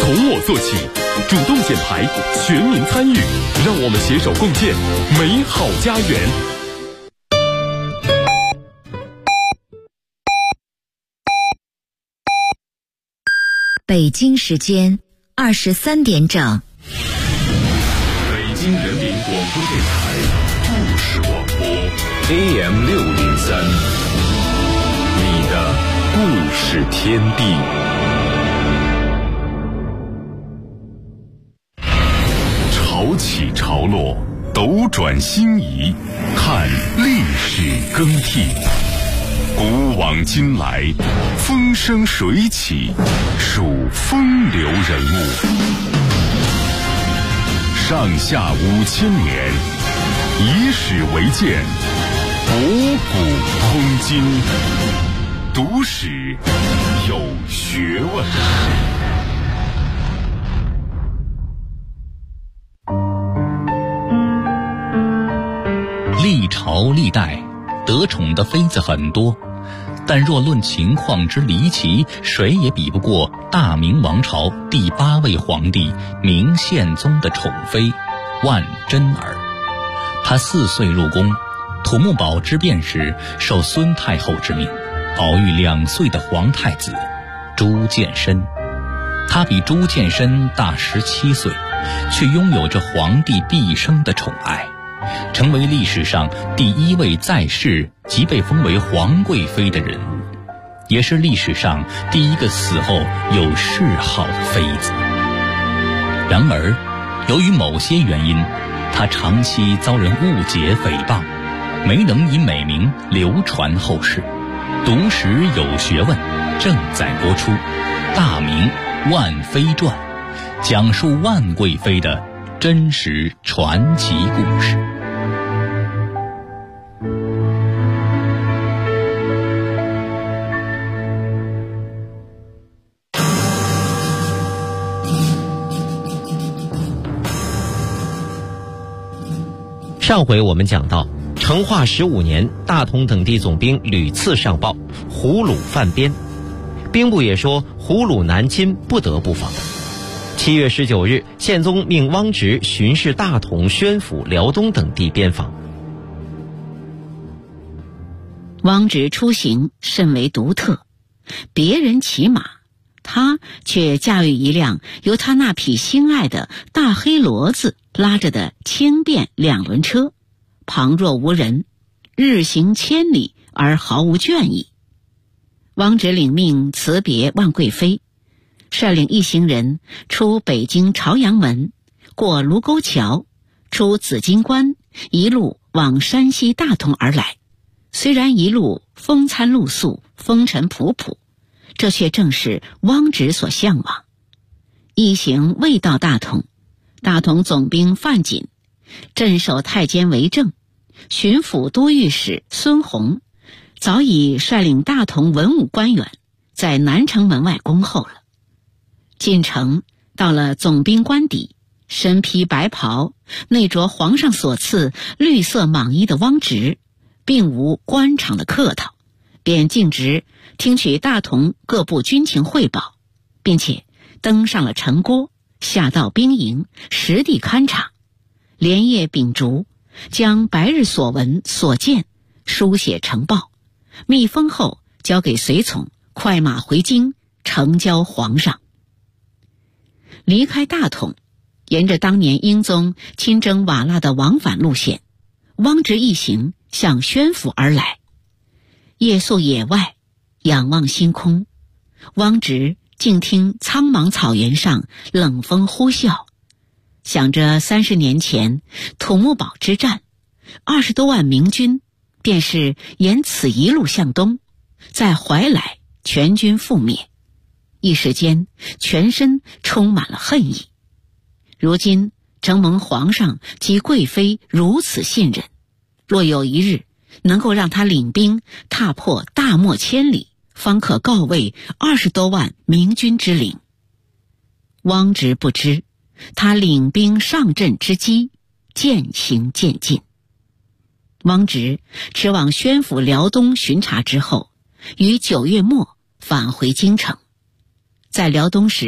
从我做起，主动减排，全民参与，让我们携手共建美好家园。 北京时间23点整。 北京人民广播电台故事广播 AM603，你的故事天地。潮起潮落，斗转星移，看历史更替。古往今来，风生水起，数风流人物。上下5000年，以史为鉴，博古通今，读史有学问。 历朝历代得宠的妃子很多，但若论情况之离奇，谁也比不过大明王朝第8位皇帝明宪宗的宠妃万贞儿。她4岁入宫，土木堡之变时受孙太后之命，熬育2岁的皇太子朱见深。她比朱见深大17岁，却拥有着皇帝毕生的宠爱，成为历史上第1位在世即被封为皇贵妃的人物，也是历史上第1个死后有谥号的妃子。然而，由于某些原因，她长期遭人误解诽谤，没能以美名流传后世。读史有学问正在播出《大明万妃传》，讲述万贵妃的真实传奇故事。 上回我们讲到，成化15年，大同等地总兵屡次上报胡虏犯边，兵部也说胡虏南侵，不得不防。7月19日，宪宗命汪直巡视大同、宣府、辽东等地边防。 汪直出行甚为独特，别人骑马，他却驾驭一辆由他那匹心爱的大黑骡子拉着的轻便2轮车，旁若无人，日行千里而毫无倦意。汪直领命辞别万贵妃，率领一行人出北京朝阳门，过卢沟桥，出紫金关，一路往山西大同而来。虽然一路风餐露宿，风尘仆仆，这却正是汪直所向往。一行未到大同，大同总兵范锦、镇守太监韦正、巡抚都御史孙弘早已率领大同文武官员在南城门外恭候了。进城到了总兵官邸，身披白袍，内着皇上所赐绿色蟒衣的汪直，并无官场的客套，便径直听取大同各部军情汇报，并且登上了城郭，下到兵营，实地勘察，连夜秉烛，将白日所闻所见书写呈报，密封后交给随从，快马回京呈交皇上。离开大同，沿着当年英宗亲征瓦剌的往返路线，汪直一行向宣府而来。夜宿野外，仰望星空，汪直静听苍茫草原上冷风呼啸，想着30年前土木堡之战，20多万明军便是沿此一路向东，在怀来全军覆灭，一时间全身充满了恨意。如今承蒙皇上及贵妃如此信任，若有一日能够让他领兵踏破大漠千里，方可告慰20多万明军之灵。汪直不知，他领兵上阵之机渐行渐近。汪直驰往宣府辽东巡查之后，于9月末返回京城。在辽东时，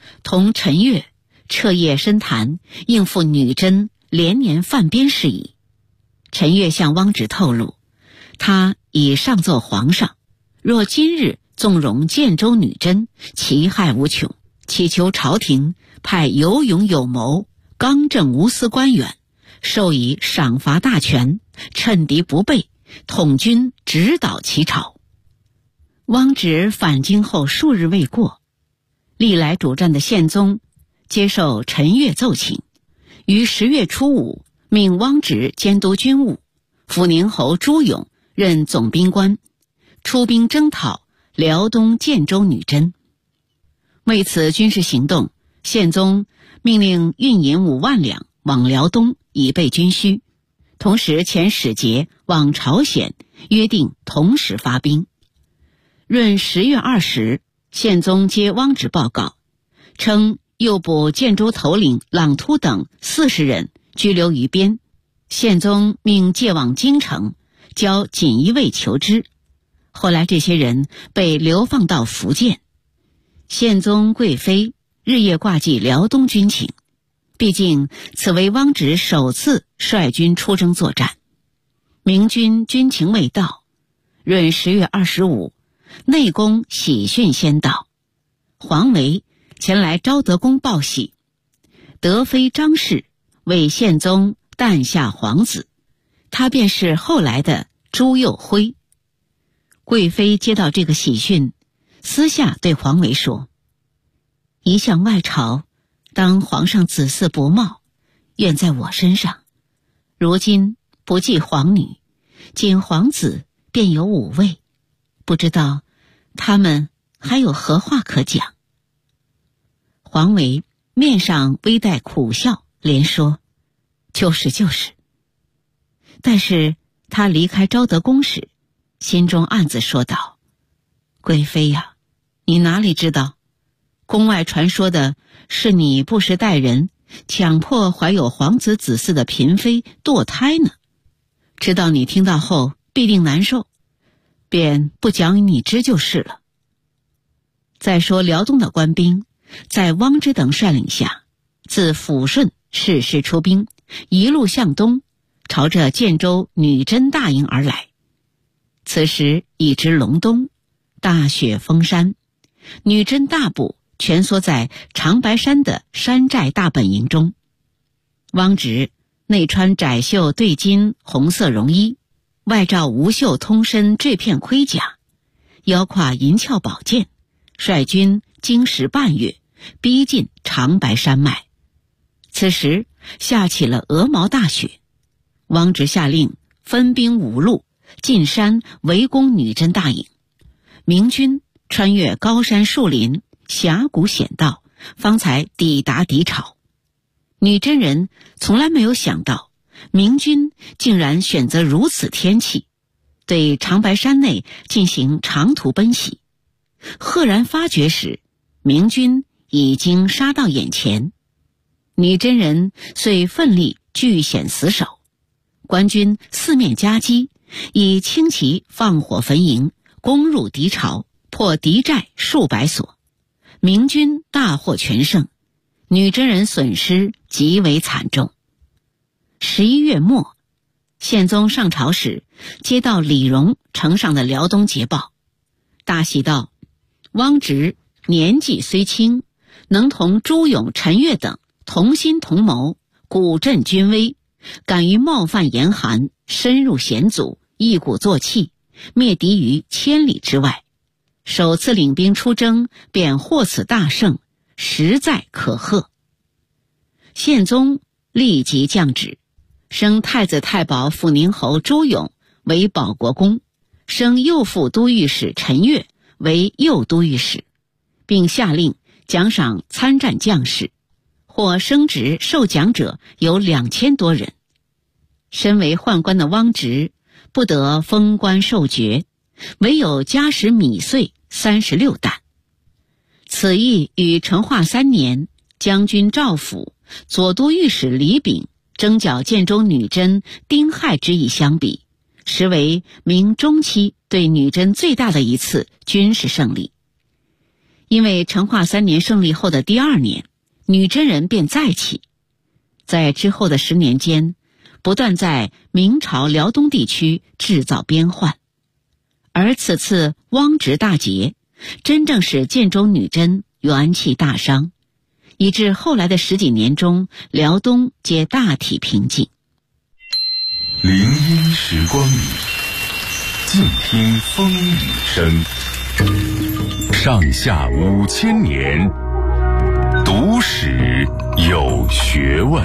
同陈悦彻夜深谈，应付女真连年犯边事宜。陈悦向汪直透露，他已上奏皇上，若今日纵容建州女真，其害无穷，祈求朝廷派有勇有谋、刚正无私官员，授以赏罚大权，趁敌不备，统军指导其朝。汪直返京后数日未过，历来主战的宪宗接受陈悦奏请，于10月初5命汪直监督军务，抚宁侯朱勇任总兵官，出兵征讨辽东建州女真。为此军事行动，宪宗命令运银5万两往辽东，以备军需，同时遣使节往朝鲜，约定同时发兵。闰10月20，宪宗接汪直报告，称诱捕建州头领朗突等40人拘留于边，宪宗命借往京城，交锦衣卫求之。后来这些人被流放到福建。宪宗贵妃日夜挂记辽东军情，毕竟此为汪直首次率军出征作战。明军军情未到，闰10月25，内宫喜讯先到，黄维前来昭德宫报喜，德妃张氏为宪宗诞下皇子，他便是后来的朱佑辉。贵妃接到这个喜讯，私下对黄维说：一向外朝，当皇上子嗣不茂，愿在我身上。如今不计皇女，仅皇子便有5位，不知道他们还有何话可讲。黄维面上微带苦笑，连说：就是就是。但是他离开昭德宫时，心中暗自说道：贵妃呀，你哪里知道，宫外传说的是你不识待人，强迫怀有皇子子嗣的嫔妃堕胎呢。知道你听到后必定难受，便不讲与你知就是了。再说辽东的官兵在汪直等率领下，自抚顺适时出兵，一路向东，朝着建州女真大营而来。此时已至隆冬，大雪封山，女真大部蜷缩在长白山的山寨大本营中。汪直内穿窄袖对襟红色绒衣，外罩无袖通身坠片盔甲，腰挎银鞘宝剑，率军经时半月，逼近长白山脉。此时下起了鹅毛大雪，汪直下令分兵5路进山围攻女真大营。明军穿越高山树林，峡谷险道，方才抵达敌巢。女真人从来没有想到，明军竟然选择如此天气，对长白山内进行长途奔袭。赫然发觉时，明军已经杀到眼前。女真人遂奋力据险死守，官军四面夹击，以轻骑放火焚营，攻入敌巢，破敌寨数百所。明军大获全胜，女真人损失极为惨重。11月末，宪宗上朝时，接到李荣呈上的辽东捷报，大喜道：汪直年纪虽轻，能同朱勇、陈悦等同心同谋，鼓振军威，敢于冒犯严寒，深入险阻，一鼓作气，灭敌于千里之外。首次领兵出征，便获此大胜，实在可贺。宪宗立即降旨，升太子太保抚宁侯朱勇为保国公，升右副都御史陈悦为右都御史，并下令奖赏参战将士，获升职受奖者有2000多人。身为宦官的汪直不得封官受爵，唯有加食米岁36担。此役与成化3年将军赵辅、左都御史李炳征剿建州女真丁亥之役相比，实为明中期对女真最大的一次军事胜利。 因为成化3年胜利后的第2年，女真人便再起，在之后的10年间，不断在明朝辽东地区制造边患。而此次汪直大捷，真正使建州女真元气大伤，以致后来的10几年中，辽东皆大体平静。 林荫时光里，静听风雨声。上下5000年，读史有学问。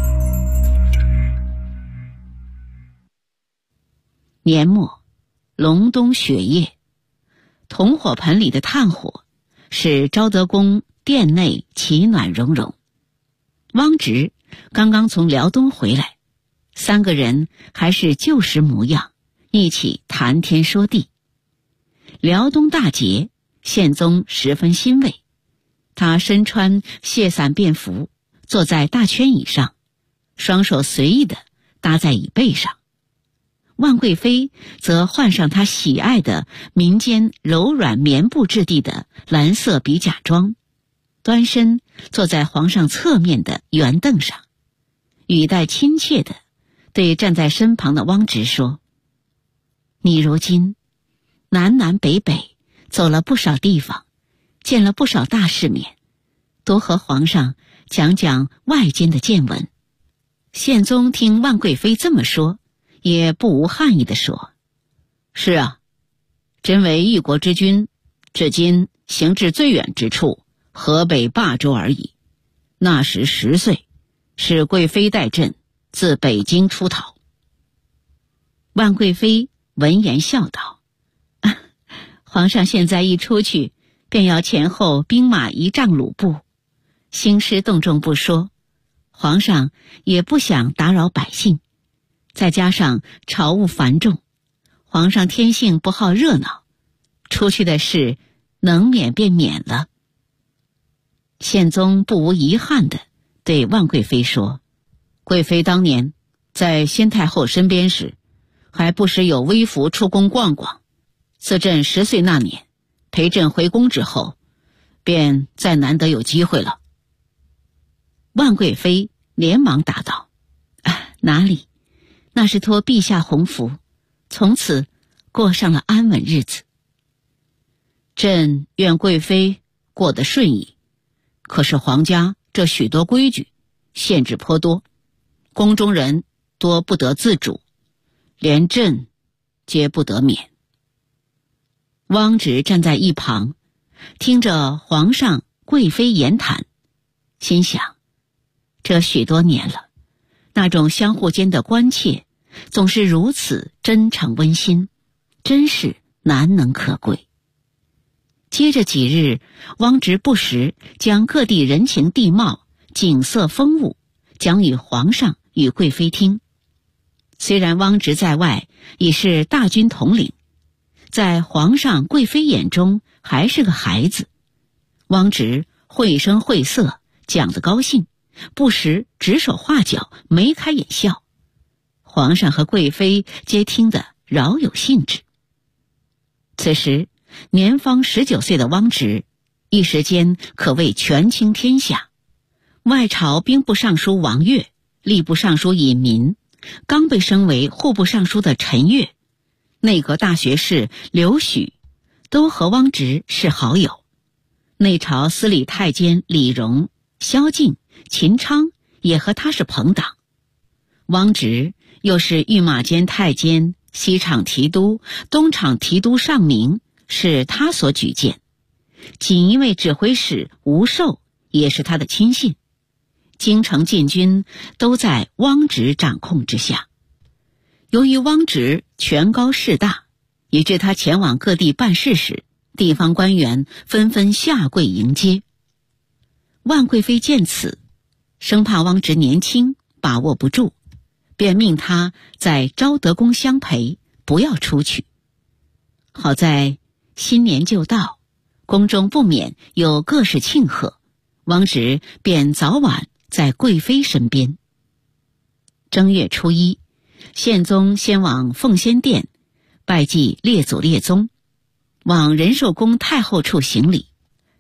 年末，隆冬雪夜，铜火盆里的炭火使昭德宫殿内奇暖融融。汪直刚刚从辽东回来，3个人还是旧时模样，一起谈天说地。辽东大捷，宪宗十分欣慰，他身穿卸伞便服，坐在大圈椅上，双手随意地搭在椅背上。万贵妃则换上她喜爱的民间柔软棉布质地的蓝色比甲装，端身坐在皇上侧面的圆凳上，语带亲切地对站在身旁的汪直说：“你如今南南北北走了不少地方，见了不少大世面，多和皇上讲讲外间的见闻。”宪宗听万贵妃这么说，也不无憾意地说：“是啊，真为一国之君，至今行至最远之处，河北霸州而已。那时10岁，是贵妃带朕自北京出逃。”万贵妃闻言笑道：“皇上现在一出去，便要前后兵马1丈鲁步，兴师动众不说，皇上也不想打扰百姓，再加上朝务繁重，皇上天性不好热闹，出去的事能免便免了。”宪宗不无遗憾地对万贵妃说：“贵妃当年在先太后身边时，还不时有微服出宫逛逛，自朕10岁那年陪朕回宫之后，便再难得有机会了。”万贵妃连忙答道：“哪里，那是托陛下鸿福，从此过上了安稳日子。朕愿贵妃过得顺意，可是皇家这许多规矩限制颇多，宫中人多不得自主，连朕皆不得免。”汪直站在一旁，听着皇上贵妃言谈，心想，这许多年了，那种相互间的关切总是如此真诚温馨，真是难能可贵。接着几日，汪直不时将各地人情地貌、景色风物讲与皇上与贵妃听。虽然汪直在外已是大军统领，在皇上贵妃眼中还是个孩子，汪直绘声绘色，讲得高兴，不时指手画脚，眉开眼笑，皇上和贵妃皆听得饶有兴致。此时年方19岁的汪直一时间可谓权倾天下，外朝兵部尚书王悦、吏部尚书尹民，刚被升为户部尚书的陈悦，内阁大学士刘许，都和汪直是好友。内朝司礼太监李荣、萧敬、秦昌也和他是朋党。汪直又是御马监太监、西厂提督、东厂提督尚明，是他所举荐。锦衣卫指挥使吴寿也是他的亲信。京城禁军都在汪直掌控之下。由于汪直权高势大，以致他前往各地办事时，地方官员纷纷下跪迎接。万贵妃见此，生怕汪直年轻把握不住，便命他在昭德宫相陪，不要出去。好在新年就到，宫中不免有各式庆贺，汪直便早晚在贵妃身边。正月初1，宪宗先往奉先殿拜祭列祖列宗，往仁寿宫太后处行礼，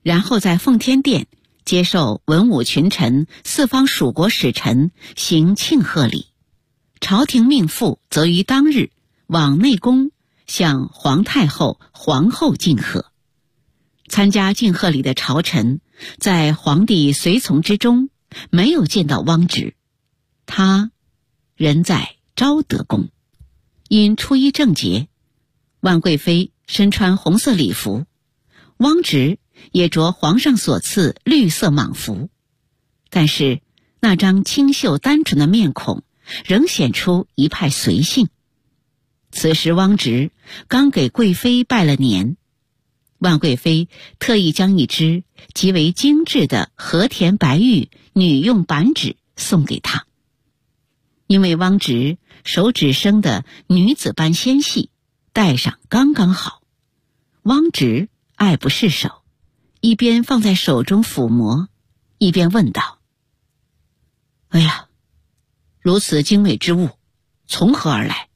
然后在奉天殿接受文武群臣、四方属国使臣行庆贺礼，朝廷命妇则于当日往内宫向皇太后、皇后敬贺。参加敬贺礼的朝臣在皇帝随从之中没有见到汪直，他人在昭德宫。因初一正节，万贵妃身穿红色礼服，汪直也着皇上所赐绿色蟒服，但是那张清秀单纯的面孔仍显出一派随性。此时汪直刚给贵妃拜了年，万贵妃特意将一只极为精致的和田白玉女用板指送给他。因为汪直手指生的女子般纤细，戴上刚刚好。汪直爱不释手，一边放在手中抚摸，一边问道：哎呀，如此精美之物从何而来？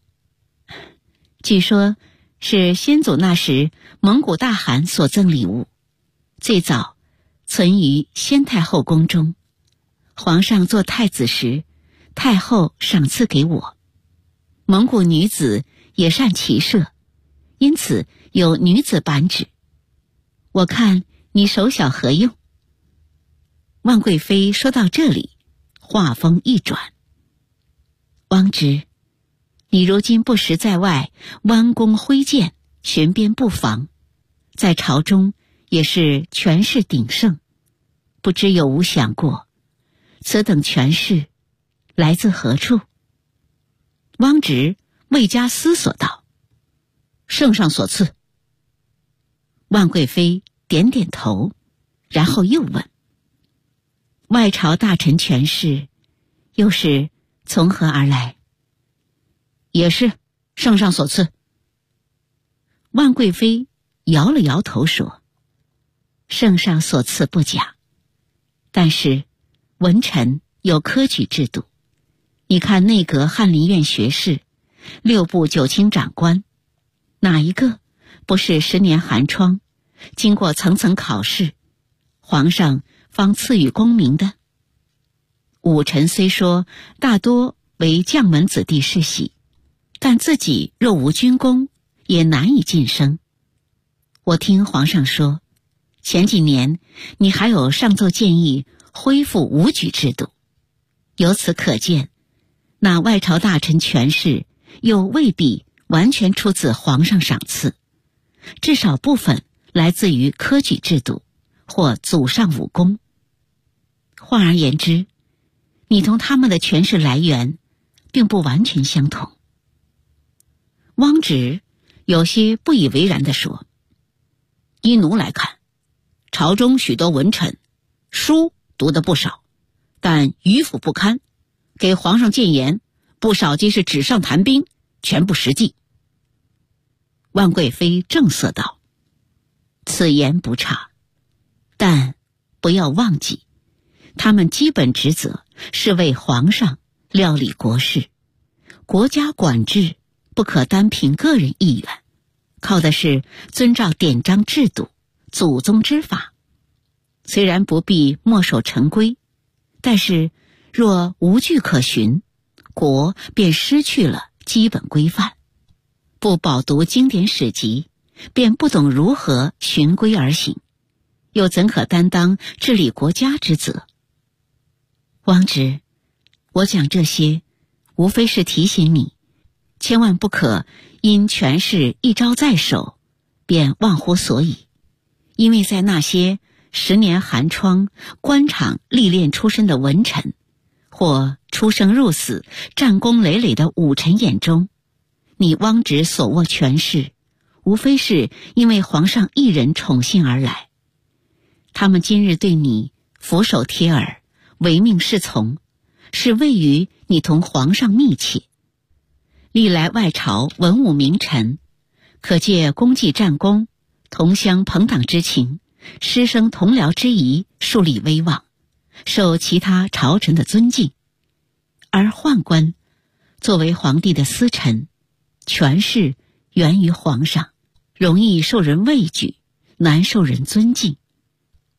据说是先祖那时蒙古大汗所赠礼物，最早存于先太后宫中，皇上做太子时，太后赏赐给我。蒙古女子也善骑射，因此有女子板指。我看你手小何用？万贵妃说到这里，话锋一转：汪直，你如今不时在外弯弓挥剑，巡边布防，在朝中也是权势鼎盛，不知有无想过，此等权势来自何处？汪直未加思索道：圣上所赐。万贵妃点点头，然后又问：外朝大臣权势又是从何而来？也是圣上所赐。万贵妃摇了摇头说：圣上所赐不假，但是文臣有科举制度，你看内阁翰林院学士，6部9卿长官，哪一个不是10年寒窗，经过层层考试，皇上方赐予功名的？武臣虽说大多为将门子弟世袭，但自己若无军功，也难以晋升。我听皇上说，前几年你还有上奏建议恢复武举制度，由此可见，那外朝大臣权势又未必完全出自皇上赏赐，至少部分来自于科举制度或祖上武功。换而言之，你同他们的权势来源并不完全相同。汪直有些不以为然地说：依奴来看，朝中许多文臣书读得不少，但迂腐不堪，给皇上谏言不少皆是纸上谈兵，全不实际。万贵妃正色道：此言不差，但不要忘记，他们基本职责是为皇上料理国事，国家管制不可单凭个人意愿，靠的是遵照典章制度、祖宗之法。虽然不必墨守成规，但是若无据可循，国便失去了基本规范。不饱读经典史籍，便不懂如何循规而行，又怎可担当治理国家之责？汪直，我讲这些无非是提醒你，千万不可因权势一朝在手便忘乎所以。因为在那些10年寒窗官场历练出身的文臣，或出生入死战功累累的武臣眼中，你汪直所握权势，无非是因为皇上一人宠幸而来。他们今日对你俯首帖耳，唯命是从，是位于你同皇上密切。历来外朝文武名臣，可借功绩战功、同乡朋党之情、师生同僚之谊树立威望，受其他朝臣的尊敬。而宦官作为皇帝的私臣，权势源于皇上，容易受人畏惧，难受人尊敬。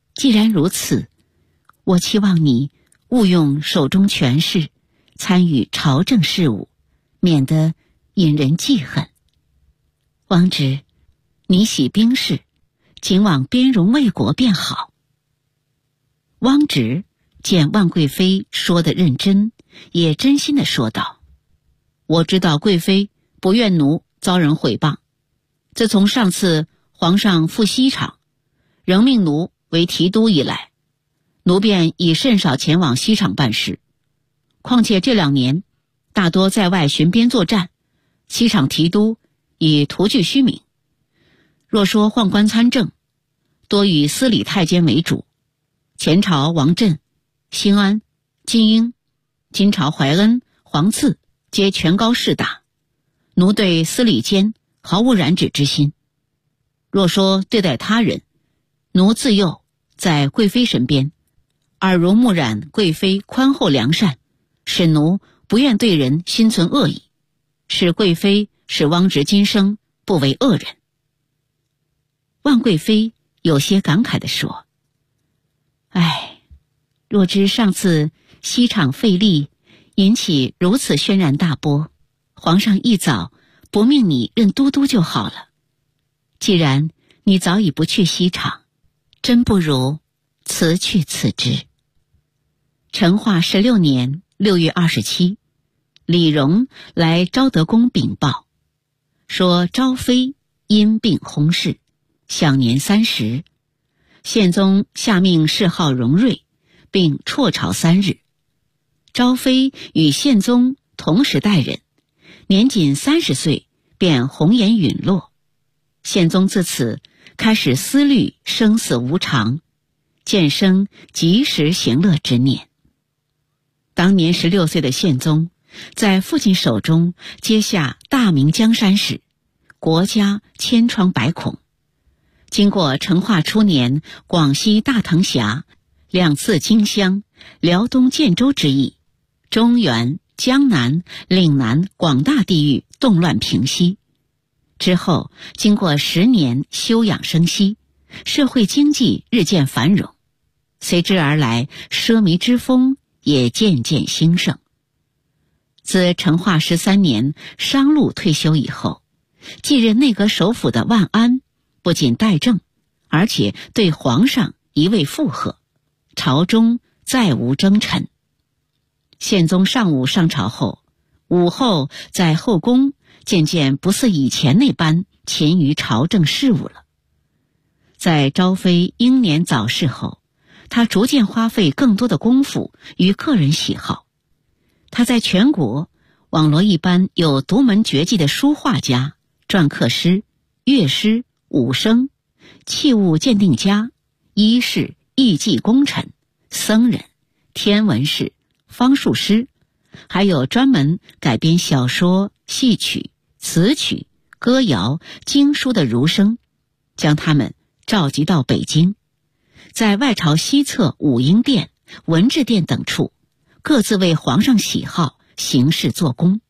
既然如此，我期望你勿用手中权势参与朝政事务，免得引人记恨。王侄，你喜兵事，请往边戎卫国便好。汪直见万贵妃说得认真，也真心地说道：我知道贵妃不愿奴遭人毁谤，自从上次皇上赴西厂，仍命奴为提督以来，奴便已甚少前往西厂办事。况且这2年大多在外巡边作战，西厂提督已徒具虚名。若说宦官参政，多以司礼太监为主，前朝王振、兴安、金英，今朝怀恩、黄赐皆权高势大，奴对司礼监毫无染指之心。若说对待他人，奴自幼在贵妃身边，耳濡目染贵妃宽厚良善，使奴不愿对人心存恶意，使贵妃使汪直今生不为恶人。万贵妃有些感慨地说：唉，若知上次西厂废立引起如此轩然大波，皇上一早不命你任都督就好了。既然你早已不去西厂，真不如辞去此职。成化16年6月27，李荣来昭德宫禀报，说昭妃因病薨逝，享年30。宪宗下命谥号荣瑞，并辍朝3日。昭妃与宪宗同时代人，年仅30岁便红颜陨落。宪宗自此开始思虑生死无常，渐生及时行乐之念。当年16岁的宪宗，在父亲手中接下大明江山时，国家千疮百孔。经过成化初年广西大藤峡、2次荆襄、辽东建州之役，中原、江南、岭南广大地域动乱平息。之后经过10年休养生息，社会经济日渐繁荣，随之而来奢靡之风也渐渐兴盛。自成化13年商禄退休以后，继任内阁首辅的万安不仅代政，而且对皇上一味附和，朝中再无征臣。宪宗上午上朝后，午后在后宫渐渐不似以前那般勤于朝政事务了。在昭妃英年早逝后，他逐渐花费更多的功夫于个人喜好。他在全国网罗一般有独门绝技的书画家、篆刻师、乐师、武生、器物鉴定家、医士、艺伎功臣、僧人、天文士、方术师，还有专门改编小说、戏曲、词曲、歌谣、经书的儒生，将他们召集到北京，在外朝西侧武英殿、文治殿等处，各自为皇上喜好行事做工。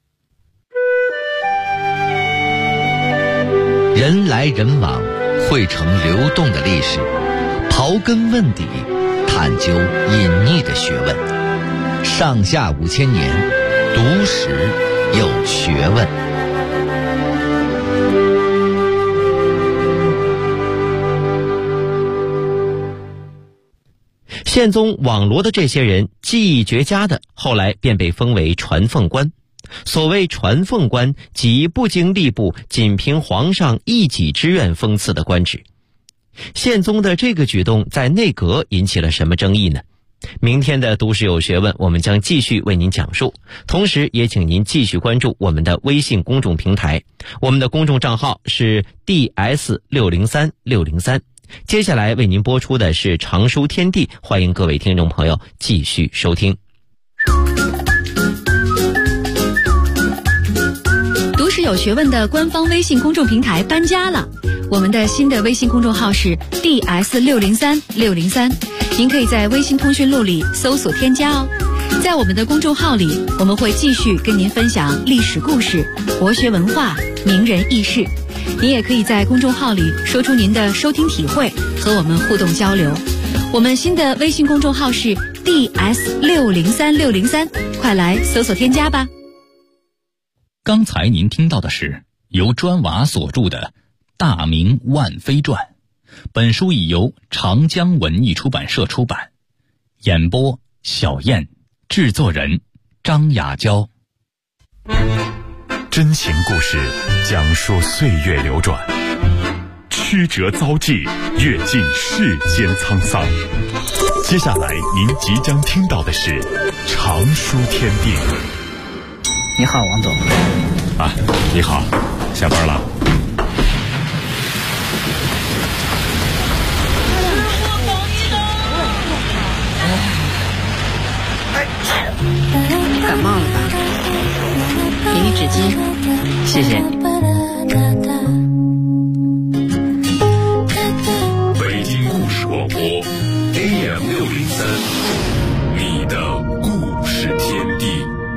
人来人往，汇成流动的历史，刨根问底，探究隐匿的学问。上下5000年，读史有学问。 宪宗网罗的这些人技艺绝佳的，后来便被封为传奉官。所谓传奉官，即不经吏部，仅凭皇上一己之愿封赐的官职。宪宗的这个举动在内阁引起了什么争议呢？明天的读史有学问，我们将继续为您讲述，同时也请您继续关注我们的微信公众平台，我们的公众账号是 DS603603。接下来为您播出的是常书天地，欢迎各位听众朋友继续收听。 读史有学问的官方微信公众平台搬家了，我们的新的微信公众号是 DS603603，您可以在微信通讯录里搜索添加哦。在我们的公众号里，我们会继续跟您分享历史故事、国学文化、名人轶事。您也可以在公众号里说出您的收听体会，和我们互动交流。 我们新的微信公众号是 DS603603，快来搜索添加吧。 刚才您听到的是由砖瓦所著的《大明万妃传》，本书已由长江文艺出版社出版。演播小燕，制作人张雅娇。 真情故事讲述岁月流转，曲折遭际，阅尽世间沧桑。接下来您即将听到的是长书天地。 你好，王总。 啊，你好，下班了？ 感冒了吧？给你纸巾， 谢谢你。 北京故事广播 AM603，你的故事天地。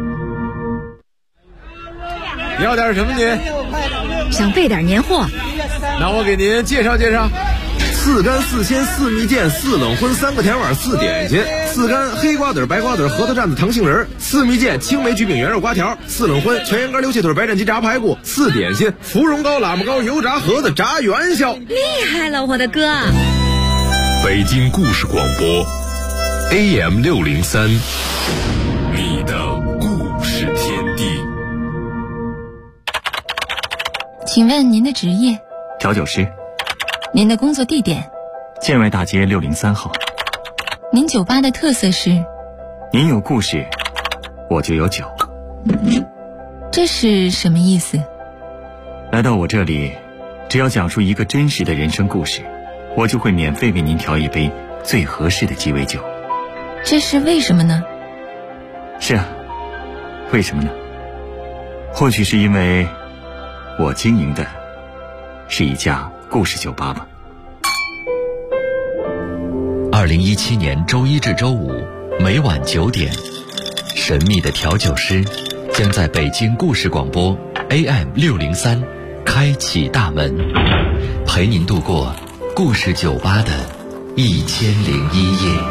要点什么您？ 想备点年货， 那我给您介绍介绍。4干4鲜4蜜饯4冷荤3个甜碗4点心，4干黑瓜子白瓜子核桃蘸子糖杏仁，4蜜饯青梅焗饼圆肉瓜条，4冷荤全羊肝溜蟹腿白斩鸡炸排骨，4点心芙蓉糕喇嘛糕油炸盒子炸元宵。 厉害了，我的哥！ 北京故事广播 AM603，你的故事天地。 请问您的职业？ 调酒师。 您的工作地点？ 建外大街603号。 您酒吧的特色是？ 您有故事，我就有酒。 这是什么意思？ 来到我这里，只要讲述一个真实的人生故事，我就会免费为您调一杯最合适的鸡尾酒。 这是为什么呢？ 是啊，为什么呢？或许是因为我经营的是一家故事酒吧吧。 2017年周一至周五每晚9点，神秘的调酒师将在北京故事广播 AM603开启大门，陪您度过故事酒吧的1001夜。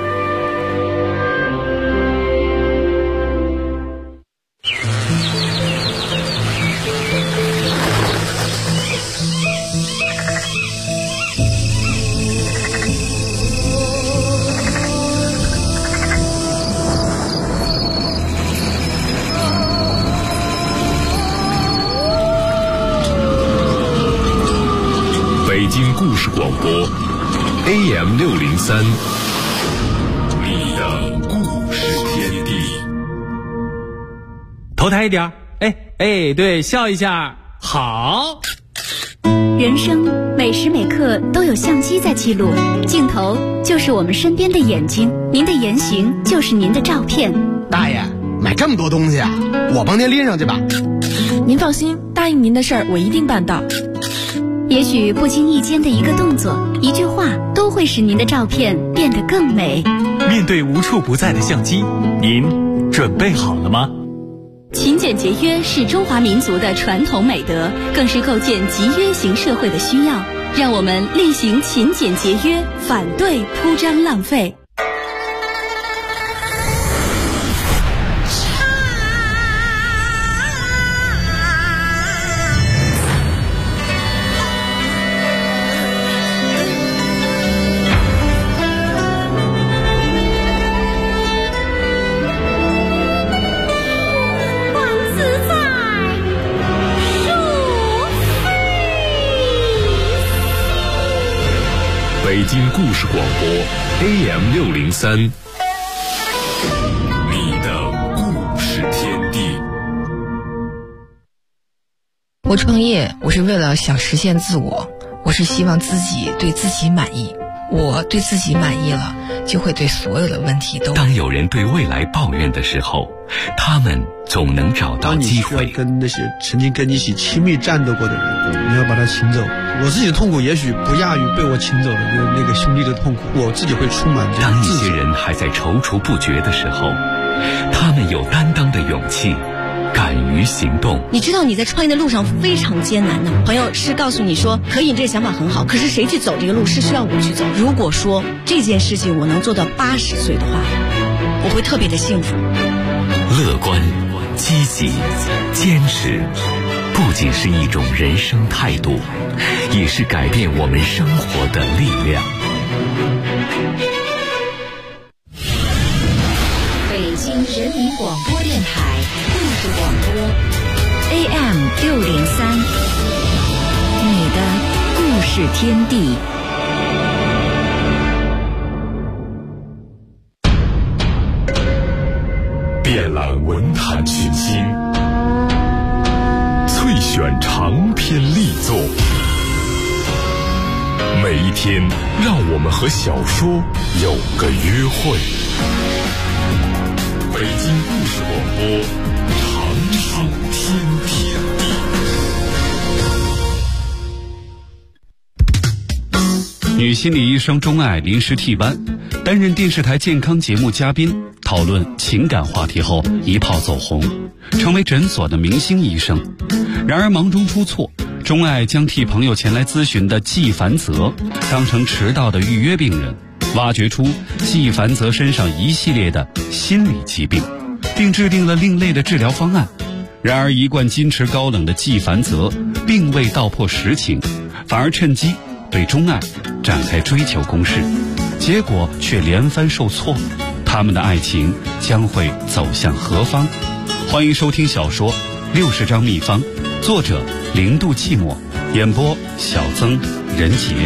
北京故事广播 AM603，你的故事天地。 头抬一点，对，笑一下，好。 人生每时每刻都有相机在记录，镜头就是我们身边的眼睛，您的言行就是您的照片。 大爷，买这么多东西啊，我帮您拎上去吧。 您放心，答应您的事儿我一定办到。 也许不经意间的一个动作、一句话，都会使您的照片变得更美。 面对无处不在的相机，您准备好了吗？ 勤俭节约是中华民族的传统美德，更是构建集约型社会的需要。让我们力行勤俭节约，反对铺张浪费。 北京故事广播 AM603，你的故事天地。 我创业，我是为了想实现自我，我是希望自己对自己满意。我对自己满意了，就会对所有的问题都。 当有人对未来抱怨的时候，他们总能找到机会。 当你需要跟那些曾经跟你一起亲密战斗过的人，你要把他请走。我自己的痛苦也许不亚于被我请走的那个兄弟的痛苦，我自己会充满这当一些人还在踌躇不决的时候，他们有担当的勇气， 敢于行动。 你知道你在创业的路上非常艰难的，朋友是告诉你说可以，这个想法很好，可是谁去走这个路是需要我去走。如果说这件事情我能做到80岁的话，我会特别的幸福。 乐观、积极、坚持，不仅是一种人生态度，也是改变我们生活的力量。 北京人民广播电台故事广播 AM603，你的故事天地。 遍览文坛群星，萃选长篇力作，每一天让我们和小说有个约会。北京故事广播，长寿天地。 女心理医生钟爱临时替班，担任电视台健康节目嘉宾，讨论情感话题后一炮走红，成为诊所的明星医生。然而忙中出错，钟爱将替朋友前来咨询的季凡泽当成迟到的预约病人，挖掘出季凡泽身上一系列的心理疾病，并制定了另类的治疗方案。然而一贯矜持高冷的季凡泽并未道破实情，反而趁机对钟爱展开追求攻势，结果却连番受挫。他们的爱情将会走向何方？欢迎收听小说《60张秘方》，作者0度寂寞，演播小曾、任杰。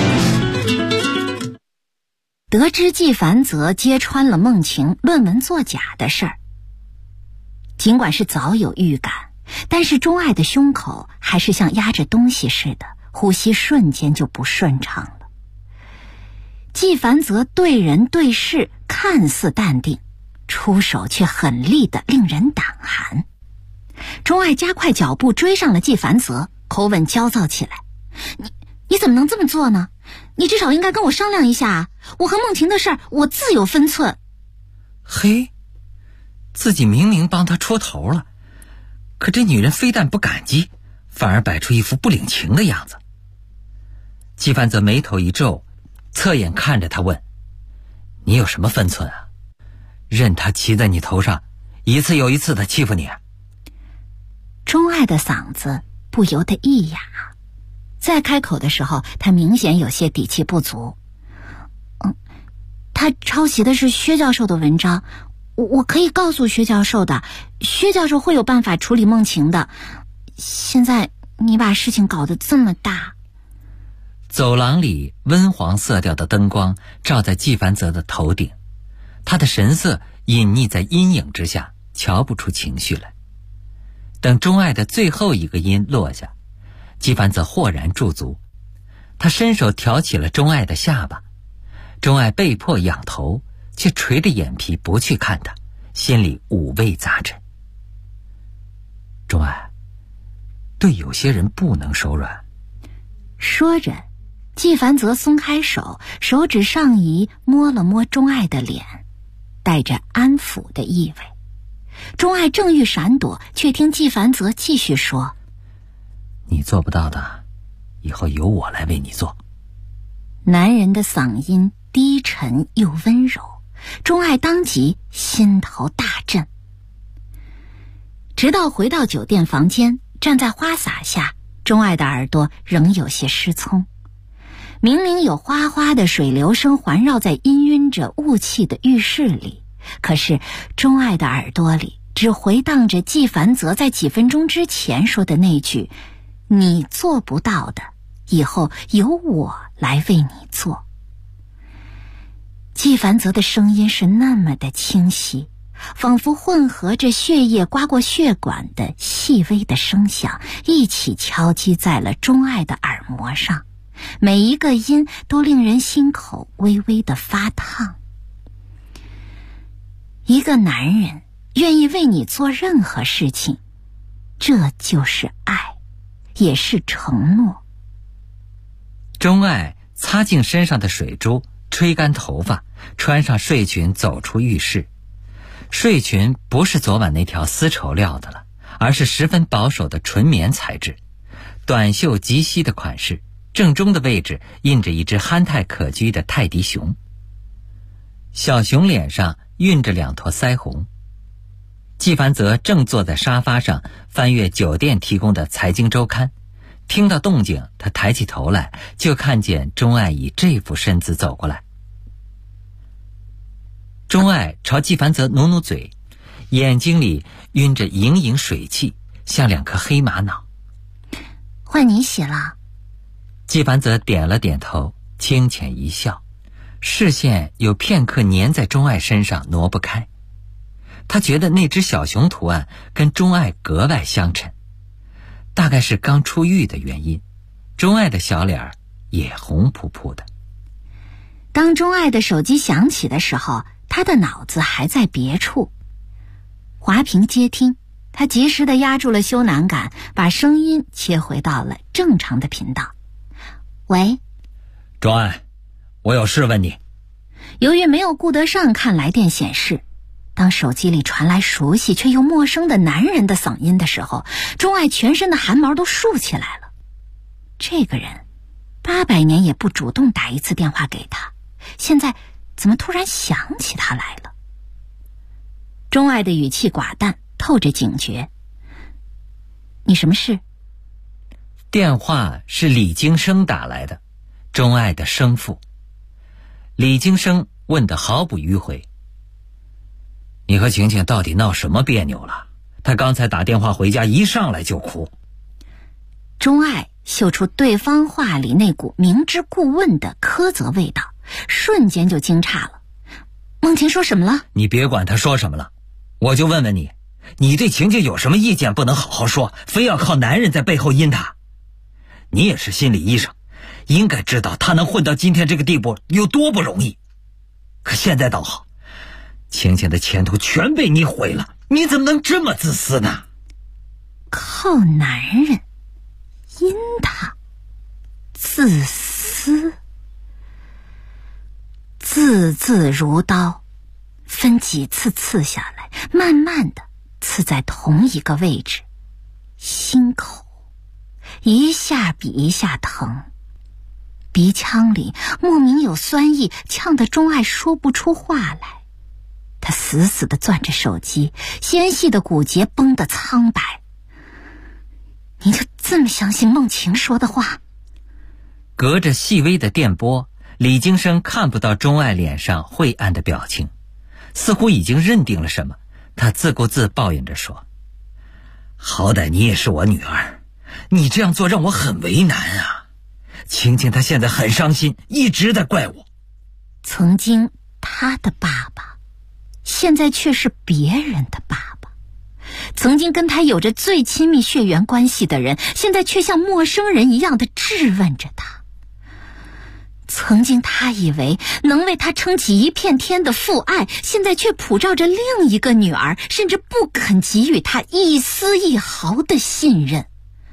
得知季凡泽揭穿了梦晴论文作假的事儿，尽管是早有预感，但是钟爱的胸口还是像压着东西似的，呼吸瞬间就不顺畅了。季凡泽对人对事看似淡定，出手却狠厉的令人胆寒。钟爱加快脚步追上了季凡泽，口吻焦躁起来：你怎么能这么做呢？你至少应该跟我商量一下啊！我和梦晴的事儿我自有分寸。 嘿，自己明明帮她出头了，可这女人非但不感激，反而摆出一副不领情的样子。季凡泽眉头一皱，侧眼看着他问：你有什么分寸啊？任他骑在你头上，一次又一次的欺负你啊？ 钟爱的嗓子不由得一哑，再开口的时候他明显有些底气不足。他抄袭的是薛教授的文章，我可以告诉薛教授的，薛教授会有办法处理梦晴的。现在你把事情搞得这么大。 走廊里温黄色调的灯光照在季凡泽的头顶，他的神色隐匿在阴影之下，瞧不出情绪来。等钟爱的最后一个音落下，季凡泽豁然驻足，他伸手挑起了钟爱的下巴。钟爱被迫仰头，却垂着眼皮不去看他，心里五味杂陈。钟爱，对有些人不能手软。 说着，季凡泽松开手，手指上移摸了摸钟爱的脸，带着安抚的意味。钟爱正欲闪躲，却听季凡泽继续说： 你做不到的，以后由我来为你做。 男人的嗓音低沉又温柔，钟爱当即心头大震。直到回到酒店房间，站在花洒下，钟爱的耳朵仍有些失聪。明明有哗哗的水流声环绕在氤氲着雾气的浴室里，可是钟爱的耳朵里只回荡着季凡泽在几分钟之前说的那句：你做不到的，以后由我来为你做。季凡泽的声音是那么的清晰，仿佛混合着血液刮过血管的细微的声响，一起敲击在了钟爱的耳膜上，每一个音都令人心口微微的发烫。一个男人愿意为你做任何事情，这就是爱，也是承诺。 钟爱擦净身上的水珠，吹干头发，穿上睡裙走出浴室。睡裙不是昨晚那条丝绸料的了， 而是十分保守的纯棉材质，短袖及膝的款式，正中的位置印着一只憨态可掬的泰迪熊。小熊脸上晕着2坨腮红。纪凡泽正坐在沙发上翻阅酒店提供的财经周刊，听到动静，他抬起头来，就看见钟爱以这副身子走过来。钟爱朝纪凡泽努努嘴，眼睛里晕着盈盈水汽，像2颗黑玛瑙。 换你洗了。 纪凡泽点了点头，轻浅一笑，视线有片刻粘在钟爱身上挪不开。他觉得那只小熊图案跟钟爱格外相衬，大概是刚出狱的原因，钟爱的小脸儿也红扑扑的。 当钟爱的手机响起的时候，他的脑子还在别处。滑屏接听，他及时地压住了羞赧感，把声音切回到了正常的频道。喂， 钟爱，我有事问你。 由于没有顾得上看来电显示，当手机里传来熟悉却又陌生的男人的嗓音的时候，钟爱全身的汗毛都竖起来了。这个人800年也不主动打一次电话给他，现在怎么突然想起他来了？钟爱的语气寡淡，透着警觉。你什么事？ 电话是李京生打来的，钟爱的生父。李京生问得毫不迂回。你和晴晴到底闹什么别扭了？他刚才打电话回家，一上来就哭。 钟爱嗅出对方话里那股明知故问的苛责味道，瞬间就惊诧了。梦晴说什么了？ 你别管他说什么了，我就问问你，你对晴晴有什么意见不能好好说，非要靠男人在背后阴他？你也是心理医生，应该知道他能混到今天这个地步有多不容易。可现在倒好，晴晴的前途全被你毁了，你怎么能这么自私呢？ 靠男人阴他，自私，字字如刀，分几次刺下来，慢慢的刺在同一个位置，心口，一下比一下疼。鼻腔里莫名有酸意，呛得钟爱说不出话来。他死死地攥着手机，纤细的骨节绷得苍白。你就这么相信梦晴说的话？ 隔着细微的电波，李京生看不到钟爱脸上晦暗的表情，似乎已经认定了什么。他自顾自抱怨着说，好歹你也是我女儿，你这样做让我很为难啊。晴晴她现在很伤心，一直在怪我。 曾经他的爸爸，现在却是别人的爸爸。曾经跟他有着最亲密血缘关系的人，现在却像陌生人一样的质问着他。曾经他以为能为他撑起一片天的父爱，现在却普照着另一个女儿，甚至不肯给予他一丝一毫的信任。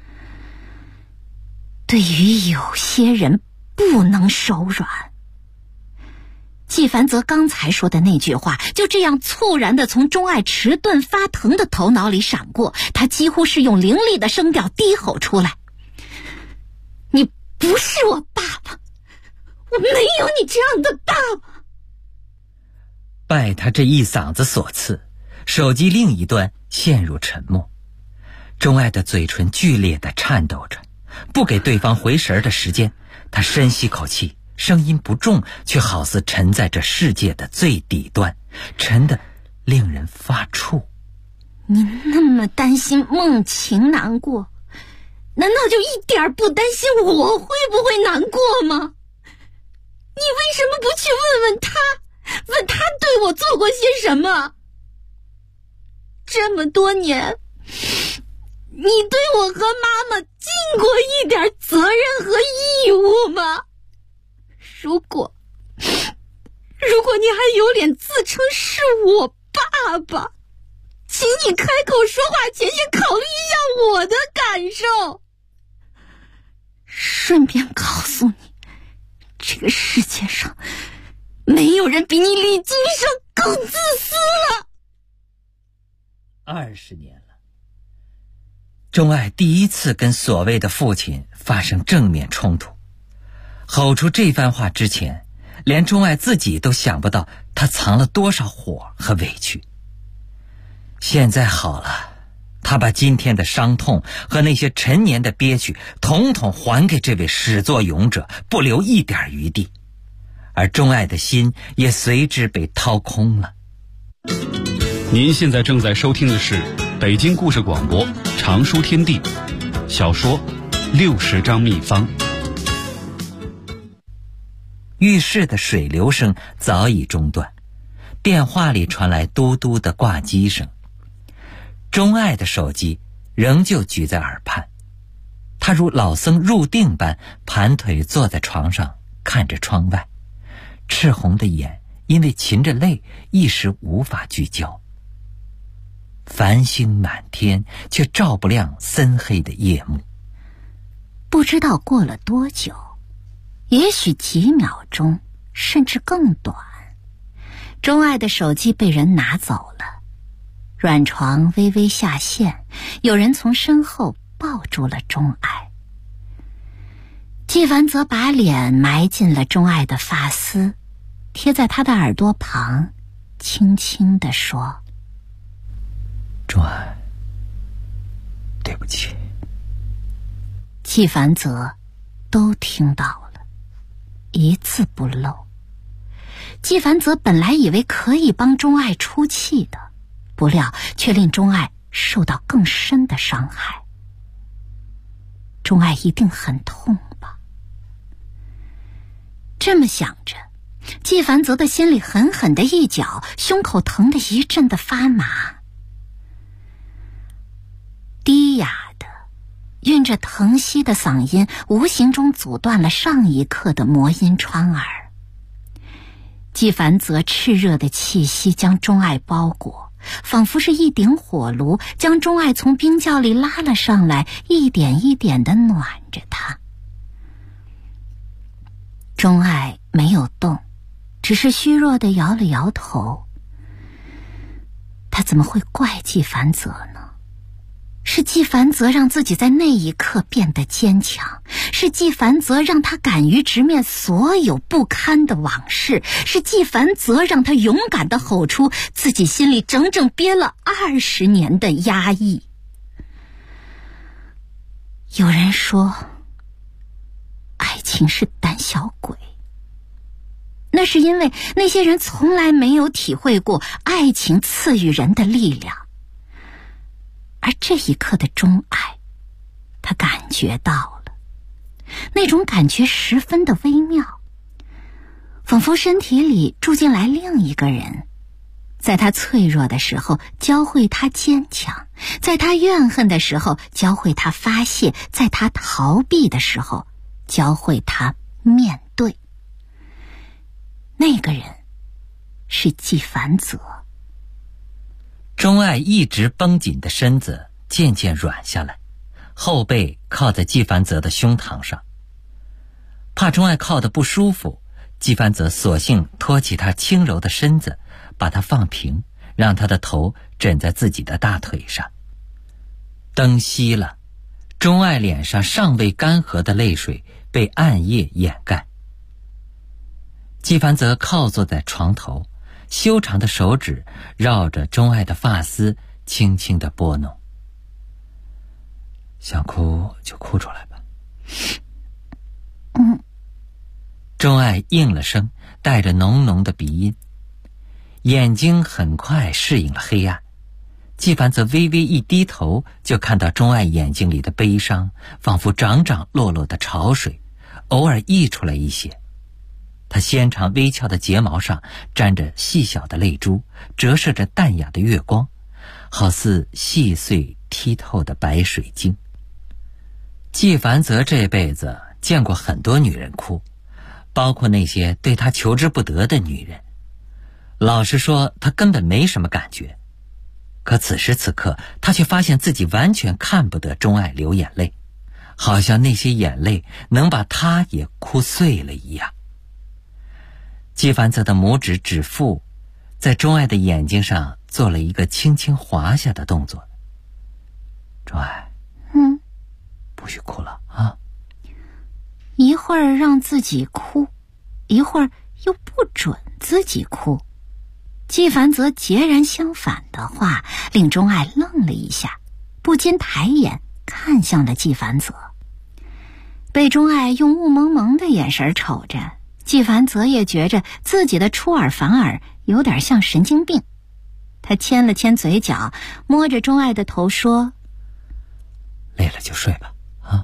对于有些人不能手软。纪凡泽刚才说的那句话就这样猝然地从钟爱迟钝发疼的头脑里闪过，他几乎是用凌厉的声调低吼出来，你不是我爸爸，我没有你这样的爸爸。 拜他这一嗓子所赐，手机另一端陷入沉默。钟爱的嘴唇剧烈地颤抖着，不给对方回神的时间，他深吸口气，声音不重，却好似沉在这世界的最底端，沉得令人发怵。 你那么担心梦晴难过，难道就一点不担心我会不会难过吗？你为什么不去问问他，问他对我做过些什么？这么多年，你对我和妈妈尽过一点责任和义务吗？如果你还有脸自称是我爸爸，请你开口说话前先考虑一下我的感受。顺便告诉你，这个世界上没有人比你李金生更自私了。 20年了， 钟爱第一次跟所谓的父亲发生正面冲突。吼出这番话之前，连钟爱自己都想不到他藏了多少火和委屈。现在好了，他把今天的伤痛和那些陈年的憋屈统统还给这位始作俑者，不留一点余地，而钟爱的心也随之被掏空了。 您现在正在收听的是北京故事广播常书天地小说60章秘方。 浴室的水流声早已中断，电话里传来嘟嘟的挂机声。钟爱的手机仍旧举在耳畔，他如老僧入定般盘腿坐在床上，看着窗外，赤红的眼因为噙着泪一时无法聚焦。繁星满天，却照不亮深黑的夜幕。 不知道过了多久，也许几秒钟，甚至更短，钟爱的手机被人拿走了，软床微微下陷，有人从身后抱住了钟爱。纪凡则把脸埋进了钟爱的发丝，贴在他的耳朵旁，轻轻地说： 钟爱，对不起。 纪凡则都听到了，一字不漏。纪凡则本来以为可以帮钟爱出气的，不料却令钟爱受到更深的伤害。钟爱一定很痛吧？这么想着，纪凡则的心里狠狠的一绞，胸口疼得一阵的发麻。低哑的蕴着疼惜的嗓音无形中阻断了上一刻的魔音穿耳。纪凡则炽热的气息将钟爱包裹，仿佛是一顶火炉，将钟爱从冰窖里拉了上来，一点一点地暖着她。钟爱没有动，只是虚弱地摇了摇头。他怎么会怪纪凡则呢？是纪凡则让自己在那一刻变得坚强，是纪凡则让他敢于直面所有不堪的往事，是纪凡则让他勇敢地吼出自己心里整整憋了20年的压抑。有人说，爱情是胆小鬼，那是因为那些人从来没有体会过爱情赐予人的力量。而这一刻的钟爱，他感觉到了，那种感觉十分的微妙，仿佛身体里住进来另一个人，在他脆弱的时候教会他坚强，在他怨恨的时候教会他发泄，在他逃避的时候教会他面对。那个人是纪凡则。 钟爱一直绷紧的身子渐渐软下来，后背靠在纪凡则的胸膛上。怕钟爱靠得不舒服，纪凡则索性托起他轻柔的身子，把他放平，让他的头枕在自己的大腿上。灯熄了，钟爱脸上尚未干涸的泪水被暗夜掩盖。纪凡则靠坐在床头，修长的手指绕着钟爱的发丝轻轻地拨弄。想哭就哭出来吧。钟爱应了声，带着浓浓的鼻音。眼睛很快适应了黑暗，纪凡则微微一低头，就看到钟爱眼睛里的悲伤，仿佛涨涨落落的潮水，偶尔溢出来一些。他纤长微翘的睫毛上沾着细小的泪珠，折射着淡雅的月光，好似细碎剔透的白水晶。纪凡则这辈子见过很多女人哭，包括那些对他求之不得的女人。老实说，他根本没什么感觉。可此时此刻，他却发现自己完全看不得钟爱流眼泪，好像那些眼泪能把他也哭碎了一样。纪凡则的拇指指腹在钟爱的眼睛上做了一个轻轻滑下的动作。钟爱， 许哭了啊！ 一会儿让自己哭，一会儿又不准自己哭。纪凡泽截然相反的话令钟爱愣了一下，不禁抬眼看向了纪凡泽。被钟爱用雾蒙蒙的眼神瞅着，纪凡泽也觉着自己的出尔反尔有点像神经病。他牵了牵嘴角，摸着钟爱的头说： 累了就睡吧啊。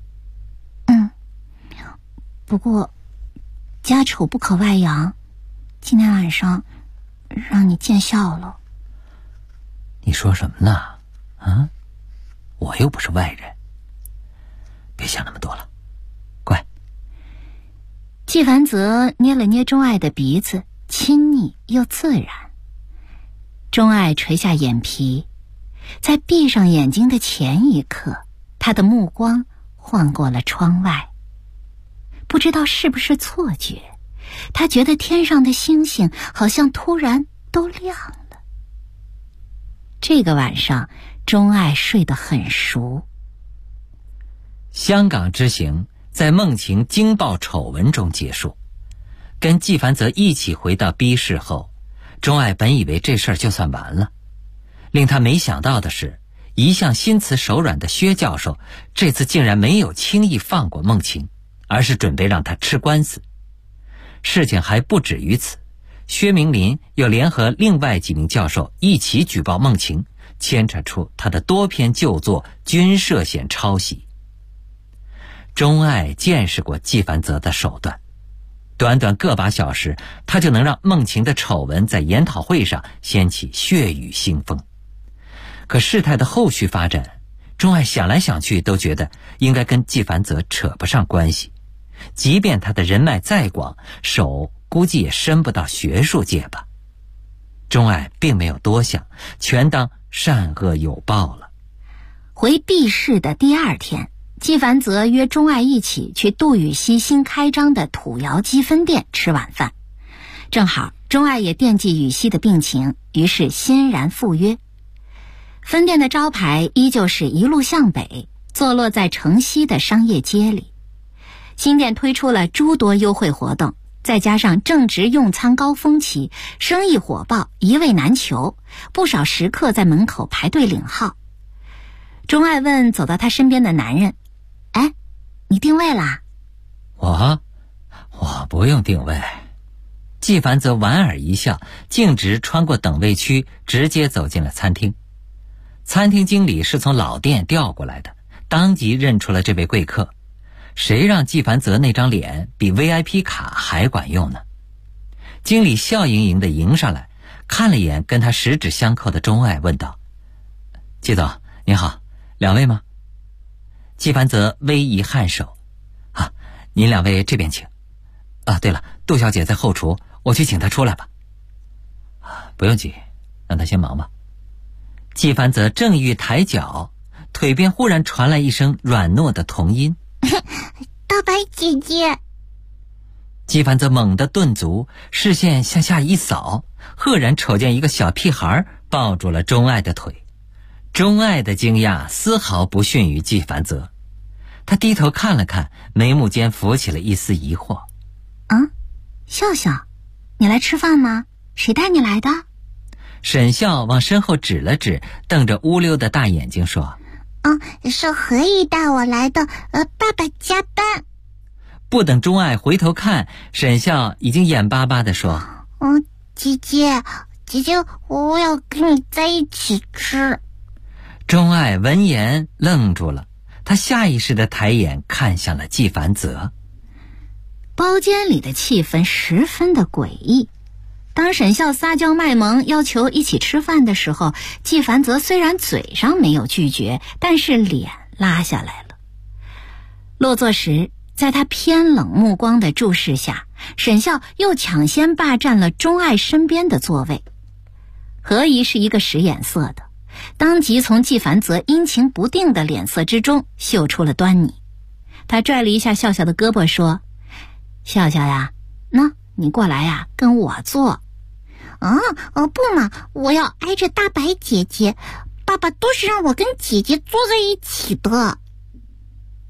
不过家丑不可外扬，今天晚上让你见笑了。 你说什么呢？啊，我又不是外人，别想那么多了，乖。 纪凡泽捏了捏钟爱的鼻子，亲昵又自然。钟爱垂下眼皮，在闭上眼睛的前一刻，他的目光晃过了窗外。不知道是不是错觉，他觉得天上的星星好像突然都亮了。这个晚上，钟爱睡得很熟。 香港之行在梦晴惊爆丑闻中结束。跟纪凡泽一起回到 B 市后，钟爱本以为这事儿就算完了。令他没想到的是，一向心慈手软的薛教授这次竟然没有轻易放过梦晴，而是准备让他吃官司。事情还不止于此，薛明林又联合另外几名教授一起举报梦晴，牵扯出他的多篇旧作均涉嫌抄袭。钟爱见识过纪凡泽的手段，短短个把小时，他就能让梦晴的丑闻在研讨会上掀起血雨腥风。可事态的后续发展，钟爱想来想去都觉得应该跟纪凡泽扯不上关系，即便他的人脉再广，手估计也伸不到学术界吧。钟爱并没有多想，全当善恶有报了。 回 B 市的第二天，纪凡泽约钟爱一起去杜禹溪新开张的土窑鸡分店吃晚饭。正好钟爱也惦记禹溪的病情，于是欣然赴约。分店的招牌依旧是一路向北，坐落在城西的商业街里。新店推出了诸多优惠活动，再加上正值用餐高峰期，生意火爆，一位难求，不少食客在门口排队领号。钟爱问走到他身边的男人：哎，你定位啦？ 我不用定位。纪凡泽莞尔一笑，径直穿过等位区，直接走进了餐厅。餐厅经理是从老店调过来的，当即认出了这位贵客。谁让纪凡泽那张脸比 VIP 卡还管用呢？经理笑盈盈地迎上来，看了眼跟他十指相扣的钟爱，问道：纪总您好，两位吗？纪凡泽微一颔首：啊，您两位这边请。啊，对了，杜小姐在后厨，我去请她出来吧。不用急，让她先忙吧。纪凡泽正欲抬脚，腿边忽然传来一声软糯的童音： 大白姐姐。 纪凡泽猛地顿足，视线向下一扫，赫然瞅见一个小屁孩抱住了钟爱的腿。钟爱的惊讶丝毫不逊于纪凡泽，他低头看了看，眉目间浮起了一丝疑惑： 笑笑，你来吃饭吗？谁带你来的？ 沈笑往身后指了指，瞪着乌溜的大眼睛说： 是何姨带我来的，爸爸加班。 不等钟爱回头看，沈笑已经眼巴巴地说： 姐姐，我要跟你在一起吃。 钟爱闻言愣住了，他下意识地抬眼看向了纪凡泽。 包间里的气氛十分的诡异。当沈笑撒娇卖萌要求一起吃饭的时候，纪凡泽虽然嘴上没有拒绝，但是脸拉下来了。落座时，在他偏冷目光的注视下，沈笑又抢先霸占了钟爱身边的座位。何姨是一个使眼色的，当即从纪凡泽阴晴不定的脸色之中嗅出了端倪。他拽了一下笑笑的胳膊说：笑笑呀，你过来呀，跟我坐。不嘛，我要挨着大白姐姐，爸爸都是让我跟姐姐坐在一起的。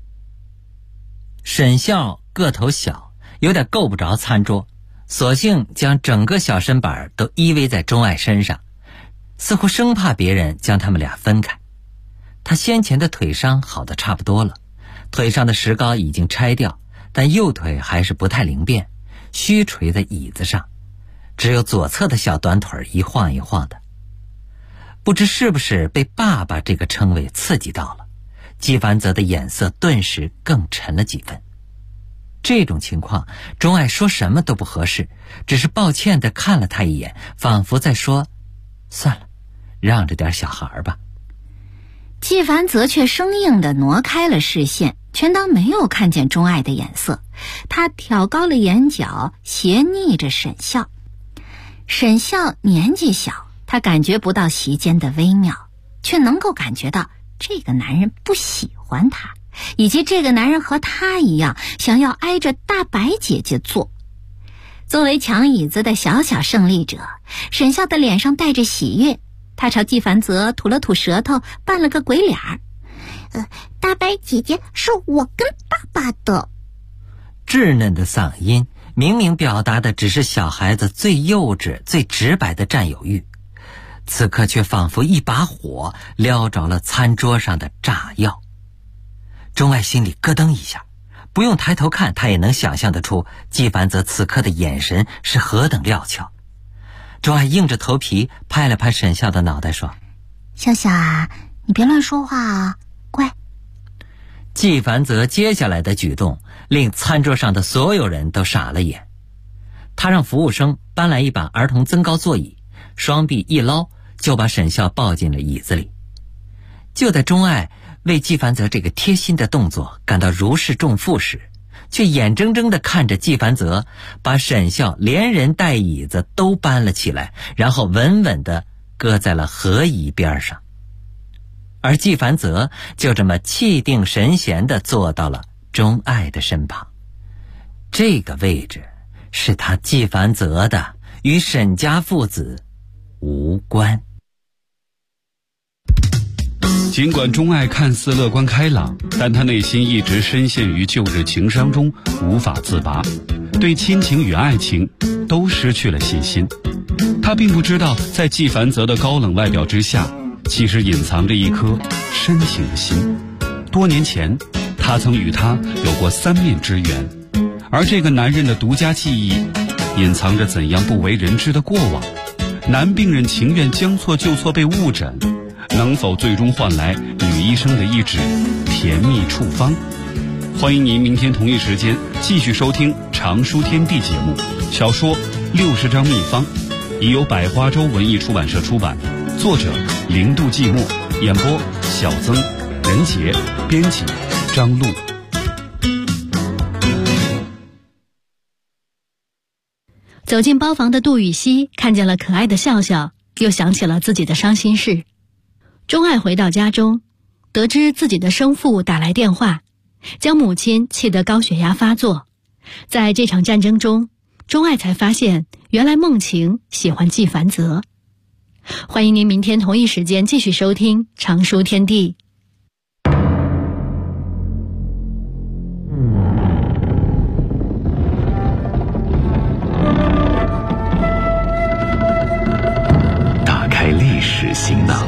沈笑个头小，有点够不着餐桌，索性将整个小身板都依偎在钟爱身上，似乎生怕别人将他们俩分开。他先前的腿伤好得差不多了，腿上的石膏已经拆掉，但右腿还是不太灵便，虚垂在椅子上，只有左侧的小短腿一晃一晃的。不知是不是被爸爸这个称谓刺激到了，纪凡泽的眼色顿时更沉了几分。这种情况，钟爱说什么都不合适，只是抱歉地看了他一眼，仿佛在说：算了，让着点小孩吧。 纪凡泽却生硬地挪开了视线，全当没有看见钟爱的眼色。他挑高了眼角，斜睨着沈笑。沈笑年纪小，他感觉不到席间的微妙，却能够感觉到这个男人不喜欢他，以及这个男人和他一样想要挨着大白姐姐坐。作为抢椅子的小小胜利者，沈笑的脸上带着喜悦，他朝纪凡泽吐了吐舌头，扮了个鬼脸儿。大白姐姐是我跟爸爸的。 稚嫩的嗓音明明表达的只是小孩子最幼稚最直白的占有欲，此刻却仿佛一把火撩着了餐桌上的炸药。钟爱心里咯噔一下，不用抬头看，他也能想象得出纪凡泽此刻的眼神是何等料峭。钟爱硬着头皮拍了拍沈笑的脑袋说： 笑笑啊，你别乱说话啊，乖。 纪凡泽接下来的举动令餐桌上的所有人都傻了眼。他让服务生搬来一把儿童增高座椅，双臂一捞就把沈笑抱进了椅子里。就在钟爱为纪凡泽这个贴心的动作感到如释重负时，却眼睁睁地看着纪凡泽把沈笑连人带椅子都搬了起来，然后稳稳地搁在了河椅边上。而纪凡泽就这么气定神闲地坐到了钟爱的身旁。这个位置是他纪凡泽的，与沈家父子无关。 尽管钟爱看似乐观开朗，但他内心一直深陷于旧日情伤中无法自拔，对亲情与爱情都失去了信心。他并不知道，在纪凡泽的高冷外表之下，其实隐藏着一颗深情的心。多年前，他曾与他有过3面之缘，而这个男人的独家记忆隐藏着怎样不为人知的过往。男病人情愿将错就错被误诊，能否最终换来女医生的一纸甜蜜处方？欢迎您明天同一时间继续收听常书天地节目，小说60张秘方，已由百花洲文艺出版社出版，作者零度寂寞，演播小曾、任杰，编辑张璐。 走进包房的杜雨熙看见了可爱的笑笑，又想起了自己的伤心事。钟爱回到家中，得知自己的生父打来电话，将母亲气得高血压发作。在这场战争中，钟爱才发现原来梦晴喜欢纪凡泽。欢迎您明天同一时间继续收听常书天地。 打开历史行囊，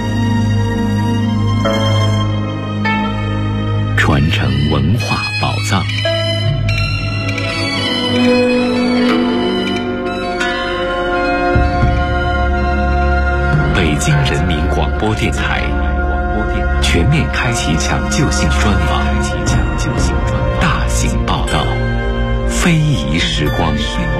传承文化宝藏。北京人民广播电台全面开启抢救性专访，大型报道，非遗时光。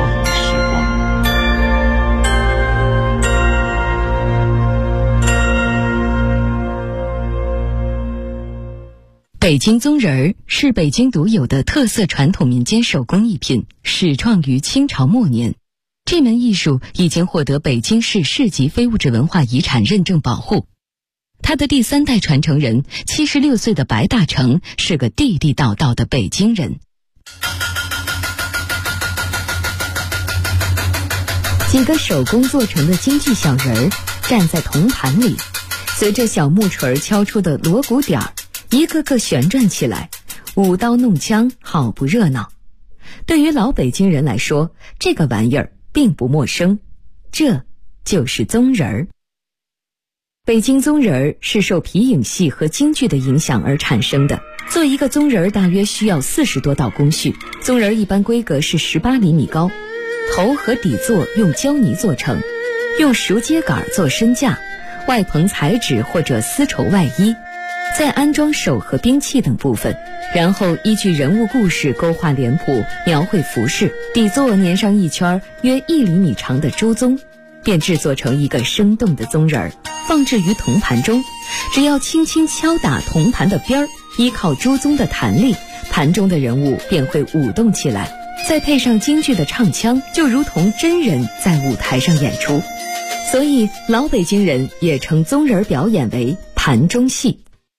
北京宗人儿是北京独有的特色传统民间手工艺品，始创于清朝末年。这门艺术已经获得北京市市级非物质文化遗产认证保护。他的第3代传承人76岁的白大成是个地地道道的北京人。几个手工做成的京剧小人儿站在铜盘里，随着小木锤敲出的锣鼓点儿，一个个旋转起来， 舞刀弄枪，好不热闹。对于老北京人来说，这个玩意儿并不陌生，这就是宗人儿。北京宗人儿是受皮影戏和京剧的影响而产生的。做一个宗人儿大约需要40多道工序，宗人儿一般规格是18厘米高，头和底座用胶泥做成，用熟秸秆做身架，外棚彩纸或者丝绸外衣，再安装手和兵器等部分，然后依据人物故事勾画脸谱，描绘服饰，底座粘上一圈约1厘米长的朱宗，便制作成一个生动的宗人儿，放置于铜盘中。只要轻轻敲打铜盘的边儿，依靠朱宗的弹力，盘中的人物便会舞动起来，再配上京剧的唱腔，就如同真人在舞台上演出。所以老北京人也称宗人表演为盘中戏。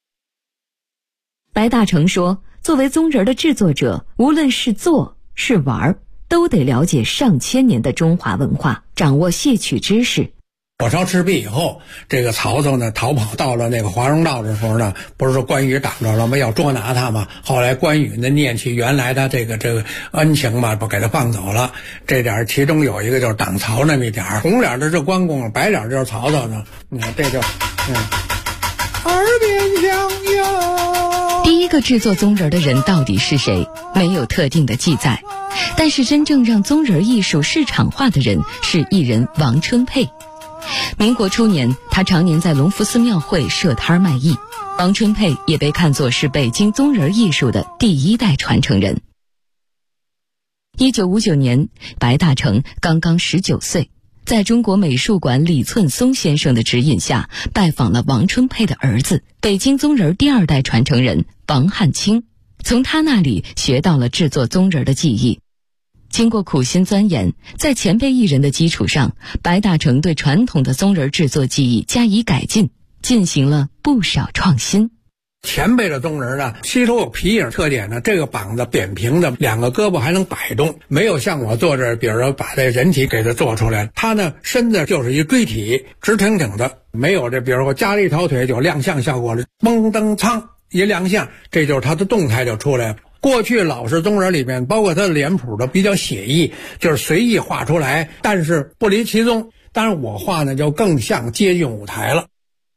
白大成说，作为宗人的制作者，无论是做是玩，都得了解上千年的中华文化，掌握戏曲知识。 火烧赤壁以后，这个曹操呢逃跑到了那个华容道的时候呢，不是说关羽挡着了吗？要捉拿他嘛。后来关羽呢念起原来的这个恩情嘛，不给他放走了。这点其中有一个就是挡曹那么一点，红脸的是关公，白脸就是曹操呢。这就耳边响哟。 第一个制作宗人的人到底是谁？没有特定的记载。但是真正让宗人艺术市场化的人是艺人王春佩。民国初年，他常年在隆福寺庙会设摊卖艺。王春佩也被看作是北京宗人艺术的第1代传承人。1959年，白大成刚刚19岁，在中国美术馆李寸松先生的指引下，拜访了王春佩的儿子，北京宗人第2代传承人王汉卿，从他那里学到了制作宗人的技艺。经过苦心钻研，在前辈艺人的基础上，白大成对传统的宗人制作技艺加以改进，进行了不少创新。 前辈的宗人呢，吸收有皮影特点呢，这个膀子扁平的，2个胳膊还能摆动，没有像我做这，比如说把这人体给它做出来，他呢身子就是一锥体，直挺挺的，没有这比如说加了一条腿就亮相效果了，嘣噔苍一亮相，这就是他的动态就出来了。过去老式宗人里面，包括他的脸谱都比较写意，就是随意画出来，但是不离其宗。当然我画呢就更像接近舞台了。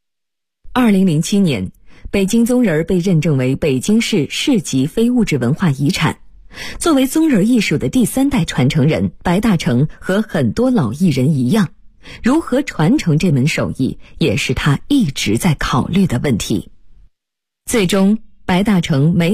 2007年，北京宗人被认证为北京市市级非物质文化遗产。作为宗人艺术的第3代传承人，白大成和很多老艺人一样，如何传承这门手艺，也是他一直在考虑的问题。最终，白大成没